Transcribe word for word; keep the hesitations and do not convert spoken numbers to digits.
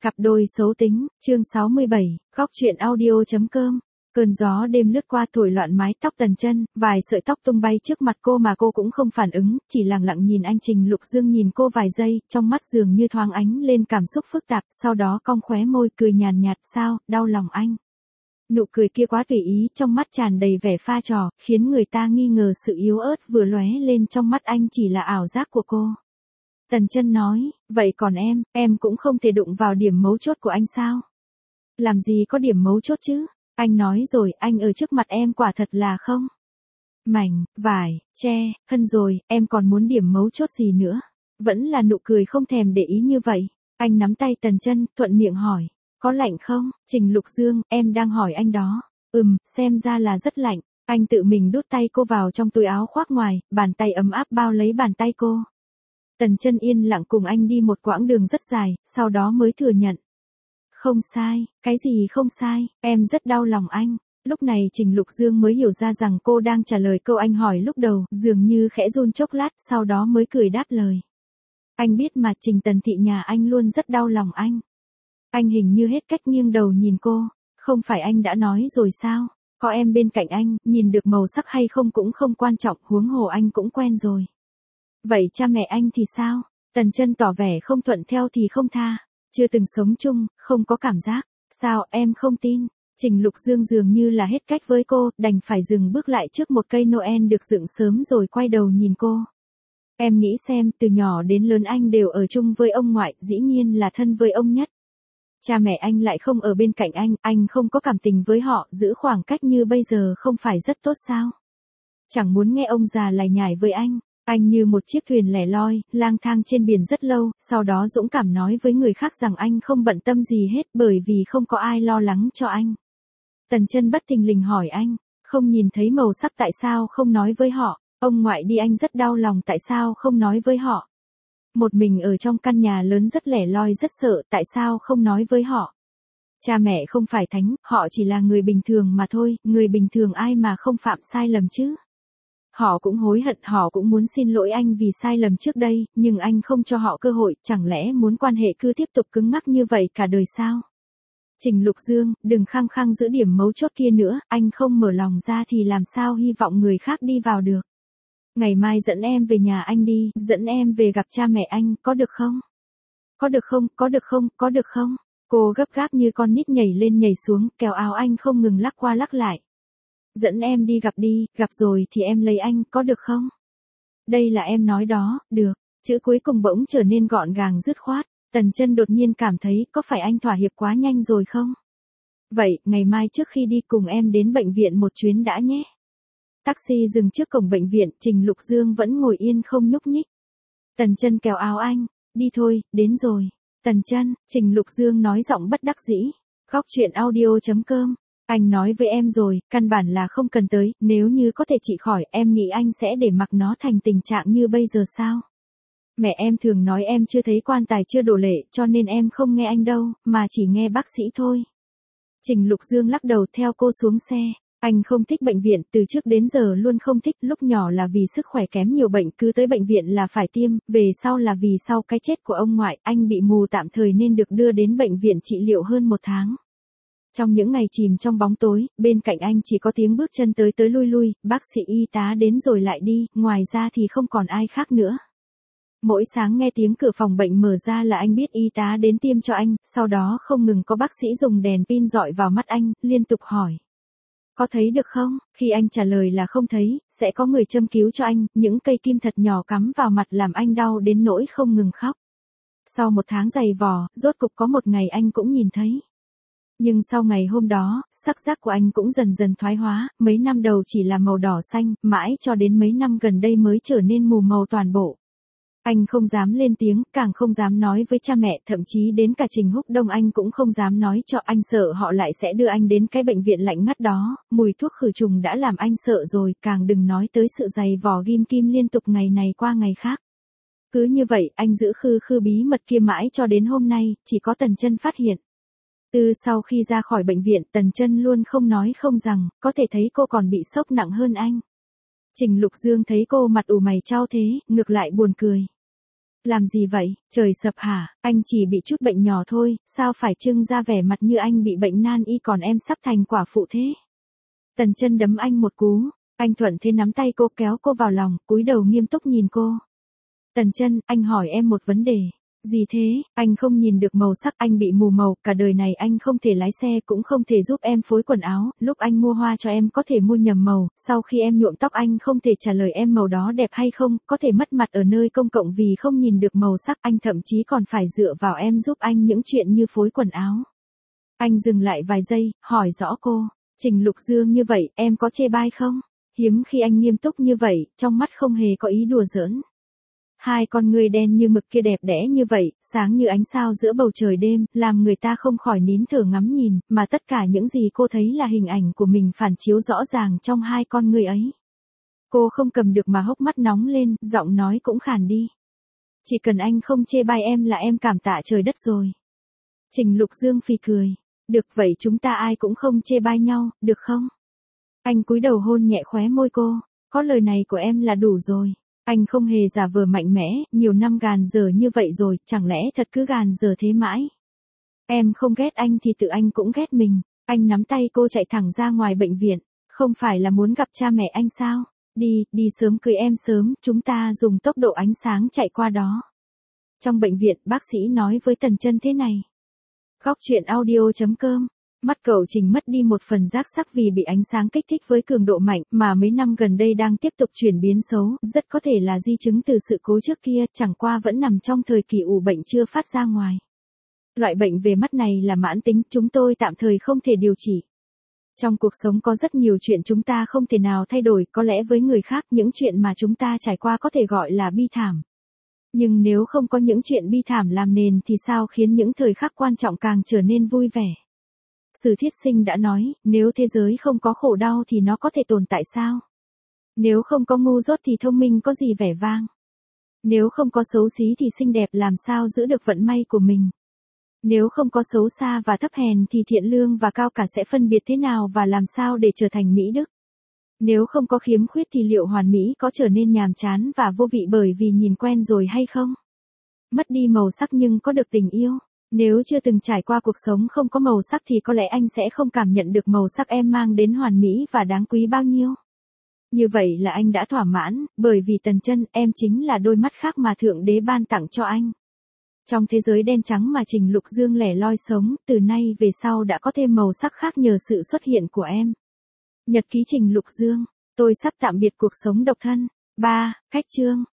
Cặp đôi xấu tính, chương sáu mươi bảy, góc truyện audio.com. Cơn gió đêm lướt qua thổi loạn mái tóc Tần Chân, vài sợi tóc tung bay trước mặt cô mà cô cũng không phản ứng, chỉ lặng lặng nhìn anh. Trình Lục Dương nhìn cô vài giây, trong mắt dường như thoáng ánh lên cảm xúc phức tạp, sau đó cong khóe môi cười nhàn nhạt, sao, đau lòng anh. Nụ cười kia quá tùy ý, trong mắt tràn đầy vẻ pha trò, khiến người ta nghi ngờ sự yếu ớt vừa lóe lên trong mắt anh chỉ là ảo giác của cô. Tần Chân nói, vậy còn em, em cũng không thể đụng vào điểm mấu chốt của anh sao? Làm gì có điểm mấu chốt chứ? Anh nói rồi, anh ở trước mặt em quả thật là không. Mảnh, vải, tre, thân rồi, em còn muốn điểm mấu chốt gì nữa? Vẫn là nụ cười không thèm để ý như vậy. Anh nắm tay Tần Chân, thuận miệng hỏi, có lạnh không? Trình Lục Dương, em đang hỏi anh đó. Ừm, xem ra là rất lạnh. Anh tự mình đút tay cô vào trong túi áo khoác ngoài, bàn tay ấm áp bao lấy bàn tay cô. Tần Chân yên lặng cùng anh đi một quãng đường rất dài, sau đó mới thừa nhận. Không sai, cái gì không sai, em rất đau lòng anh. Lúc này Trình Lục Dương mới hiểu ra rằng cô đang trả lời câu anh hỏi lúc đầu, dường như khẽ run chốc lát, sau đó mới cười đáp lời. Anh biết mà, Trình Tần Thị nhà anh luôn rất đau lòng anh. Anh hình như hết cách nghiêng đầu nhìn cô, không phải anh đã nói rồi sao, có em bên cạnh anh, nhìn được màu sắc hay không cũng không quan trọng, huống hồ anh cũng quen rồi. Vậy cha mẹ anh thì sao? Tần Chân tỏ vẻ không thuận theo thì không tha, chưa từng sống chung, không có cảm giác. Sao, em không tin? Trình Lục Dương dường như là hết cách với cô, đành phải dừng bước lại trước một cây Noel được dựng sớm rồi quay đầu nhìn cô. Em nghĩ xem, từ nhỏ đến lớn anh đều ở chung với ông ngoại, dĩ nhiên là thân với ông nhất. Cha mẹ anh lại không ở bên cạnh anh, anh không có cảm tình với họ, giữ khoảng cách như bây giờ không phải rất tốt sao? Chẳng muốn nghe ông già lải nhải với anh. Anh như một chiếc thuyền lẻ loi, lang thang trên biển rất lâu, sau đó dũng cảm nói với người khác rằng anh không bận tâm gì hết bởi vì không có ai lo lắng cho anh. Tần Chân bất thình lình hỏi anh, không nhìn thấy màu sắc tại sao không nói với họ, ông ngoại đi anh rất đau lòng tại sao không nói với họ. Một mình ở trong căn nhà lớn rất lẻ loi rất sợ tại sao không nói với họ. Cha mẹ không phải thánh, họ chỉ là người bình thường mà thôi, người bình thường ai mà không phạm sai lầm chứ. Họ cũng hối hận, họ cũng muốn xin lỗi anh vì sai lầm trước đây, nhưng anh không cho họ cơ hội, chẳng lẽ muốn quan hệ cứ tiếp tục cứng ngắc như vậy cả đời sao? Trình Lục Dương, đừng khăng khăng giữ điểm mấu chốt kia nữa, anh không mở lòng ra thì làm sao hy vọng người khác đi vào được. Ngày mai dẫn em về nhà anh đi, dẫn em về gặp cha mẹ anh, có được không? Có được không, có được không, có được không? Cô gấp gáp như con nít nhảy lên nhảy xuống, kéo áo anh không ngừng lắc qua lắc lại. Dẫn em đi gặp đi, gặp rồi thì em lấy anh, có được không? Đây là em nói đó, được. Chữ cuối cùng bỗng trở nên gọn gàng dứt khoát. Tần Chân đột nhiên cảm thấy, có phải anh thỏa hiệp quá nhanh rồi không? Vậy, ngày mai trước khi đi cùng em đến bệnh viện một chuyến đã nhé. Taxi dừng trước cổng bệnh viện, Trình Lục Dương vẫn ngồi yên không nhúc nhích. Tần Chân kéo áo anh, đi thôi, đến rồi. Tần Chân, Trình Lục Dương nói giọng bất đắc dĩ. Góc truyện audio.com. Anh nói với em rồi, căn bản là không cần tới, nếu như có thể trị khỏi, em nghĩ anh sẽ để mặc nó thành tình trạng như bây giờ sao? Mẹ em thường nói em chưa thấy quan tài chưa đổ lệ, cho nên em không nghe anh đâu, mà chỉ nghe bác sĩ thôi. Trình Lục Dương lắc đầu theo cô xuống xe. Anh không thích bệnh viện, từ trước đến giờ luôn không thích, lúc nhỏ là vì sức khỏe kém nhiều bệnh cứ tới bệnh viện là phải tiêm, về sau là vì sau cái chết của ông ngoại, anh bị mù tạm thời nên được đưa đến bệnh viện trị liệu hơn một tháng. Trong những ngày chìm trong bóng tối, bên cạnh anh chỉ có tiếng bước chân tới tới lui lui, bác sĩ y tá đến rồi lại đi, ngoài ra thì không còn ai khác nữa. Mỗi sáng nghe tiếng cửa phòng bệnh mở ra là anh biết y tá đến tiêm cho anh, sau đó không ngừng có bác sĩ dùng đèn pin dọi vào mắt anh, liên tục hỏi. Có thấy được không? Khi anh trả lời là không thấy, sẽ có người châm cứu cho anh, những cây kim thật nhỏ cắm vào mặt làm anh đau đến nỗi không ngừng khóc. Sau một tháng dày vò, rốt cục có một ngày anh cũng nhìn thấy. Nhưng sau ngày hôm đó, sắc giác của anh cũng dần dần thoái hóa, mấy năm đầu chỉ là màu đỏ xanh, mãi cho đến mấy năm gần đây mới trở nên mù màu toàn bộ. Anh không dám lên tiếng, càng không dám nói với cha mẹ, thậm chí đến cả Trình Húc Đông anh cũng không dám nói cho, anh sợ họ lại sẽ đưa anh đến cái bệnh viện lạnh ngắt đó, mùi thuốc khử trùng đã làm anh sợ rồi, càng đừng nói tới sự dày vò ghim kim liên tục ngày này qua ngày khác. Cứ như vậy, anh giữ khư khư bí mật kia mãi cho đến hôm nay, chỉ có Tần Chân phát hiện. Từ sau khi ra khỏi bệnh viện, Tần Chân luôn không nói không rằng, có thể thấy cô còn bị sốc nặng hơn anh. Trình Lục Dương thấy cô mặt ủ mày chau thế, ngược lại buồn cười. Làm gì vậy, trời sập hả, anh chỉ bị chút bệnh nhỏ thôi, sao phải trưng ra vẻ mặt như anh bị bệnh nan y còn em sắp thành quả phụ thế. Tần Chân đấm anh một cú, anh thuận thế nắm tay cô kéo cô vào lòng, cúi đầu nghiêm túc nhìn cô. Tần Chân, anh hỏi em một vấn đề. Gì thế, anh không nhìn được màu sắc, anh bị mù màu, cả đời này anh không thể lái xe cũng không thể giúp em phối quần áo, lúc anh mua hoa cho em có thể mua nhầm màu, sau khi em nhuộm tóc anh không thể trả lời em màu đó đẹp hay không, có thể mất mặt ở nơi công cộng vì không nhìn được màu sắc, anh thậm chí còn phải dựa vào em giúp anh những chuyện như phối quần áo. Anh dừng lại vài giây, hỏi rõ cô, Trình Lục Dương như vậy, em có chê bai không? Hiếm khi anh nghiêm túc như vậy, trong mắt không hề có ý đùa giỡn. Hai con người đen như mực kia đẹp đẽ như vậy, sáng như ánh sao giữa bầu trời đêm, làm người ta không khỏi nín thở ngắm nhìn, mà tất cả những gì cô thấy là hình ảnh của mình phản chiếu rõ ràng trong hai con người ấy. Cô không cầm được mà hốc mắt nóng lên, giọng nói cũng khàn đi. Chỉ cần anh không chê bai em là em cảm tạ trời đất rồi. Trình Lục Dương phì cười. Được vậy chúng ta ai cũng không chê bai nhau, được không? Anh cúi đầu hôn nhẹ khóe môi cô. Có lời này của em là đủ rồi. Anh không hề giả vờ mạnh mẽ, nhiều năm gàn dở như vậy rồi, chẳng lẽ thật cứ gàn dở thế mãi? Em không ghét anh thì tự anh cũng ghét mình. Anh nắm tay cô chạy thẳng ra ngoài bệnh viện. Không phải là muốn gặp cha mẹ anh sao? Đi, đi sớm cưới em sớm, chúng ta dùng tốc độ ánh sáng chạy qua đó. Trong bệnh viện, bác sĩ nói với Tần Chân thế này. Góc truyện audio chấm com. Mắt cậu Trình mất đi một phần giác sắc vì bị ánh sáng kích thích với cường độ mạnh mà mấy năm gần đây đang tiếp tục chuyển biến xấu, rất có thể là di chứng từ sự cố trước kia, chẳng qua vẫn nằm trong thời kỳ ủ bệnh chưa phát ra ngoài. Loại bệnh về mắt này là mãn tính, chúng tôi tạm thời không thể điều trị. Trong cuộc sống có rất nhiều chuyện chúng ta không thể nào thay đổi, có lẽ với người khác những chuyện mà chúng ta trải qua có thể gọi là bi thảm. Nhưng nếu không có những chuyện bi thảm làm nền thì sao khiến những thời khắc quan trọng càng trở nên vui vẻ. Sử Thiết Sinh đã nói, nếu thế giới không có khổ đau thì nó có thể tồn tại sao? Nếu không có ngu dốt thì thông minh có gì vẻ vang? Nếu không có xấu xí thì xinh đẹp làm sao giữ được vận may của mình? Nếu không có xấu xa và thấp hèn thì thiện lương và cao cả sẽ phân biệt thế nào và làm sao để trở thành mỹ đức? Nếu không có khiếm khuyết thì liệu hoàn mỹ có trở nên nhàm chán và vô vị bởi vì nhìn quen rồi hay không? Mất đi màu sắc nhưng có được tình yêu. Nếu chưa từng trải qua cuộc sống không có màu sắc thì có lẽ anh sẽ không cảm nhận được màu sắc em mang đến hoàn mỹ và đáng quý bao nhiêu. Như vậy là anh đã thỏa mãn, bởi vì Tần Chân, em chính là đôi mắt khác mà Thượng Đế ban tặng cho anh. Trong thế giới đen trắng mà Trình Lục Dương lẻ loi sống, từ nay về sau đã có thêm màu sắc khác nhờ sự xuất hiện của em. Nhật ký Trình Lục Dương, tôi sắp tạm biệt cuộc sống độc thân. ba. Khách chương.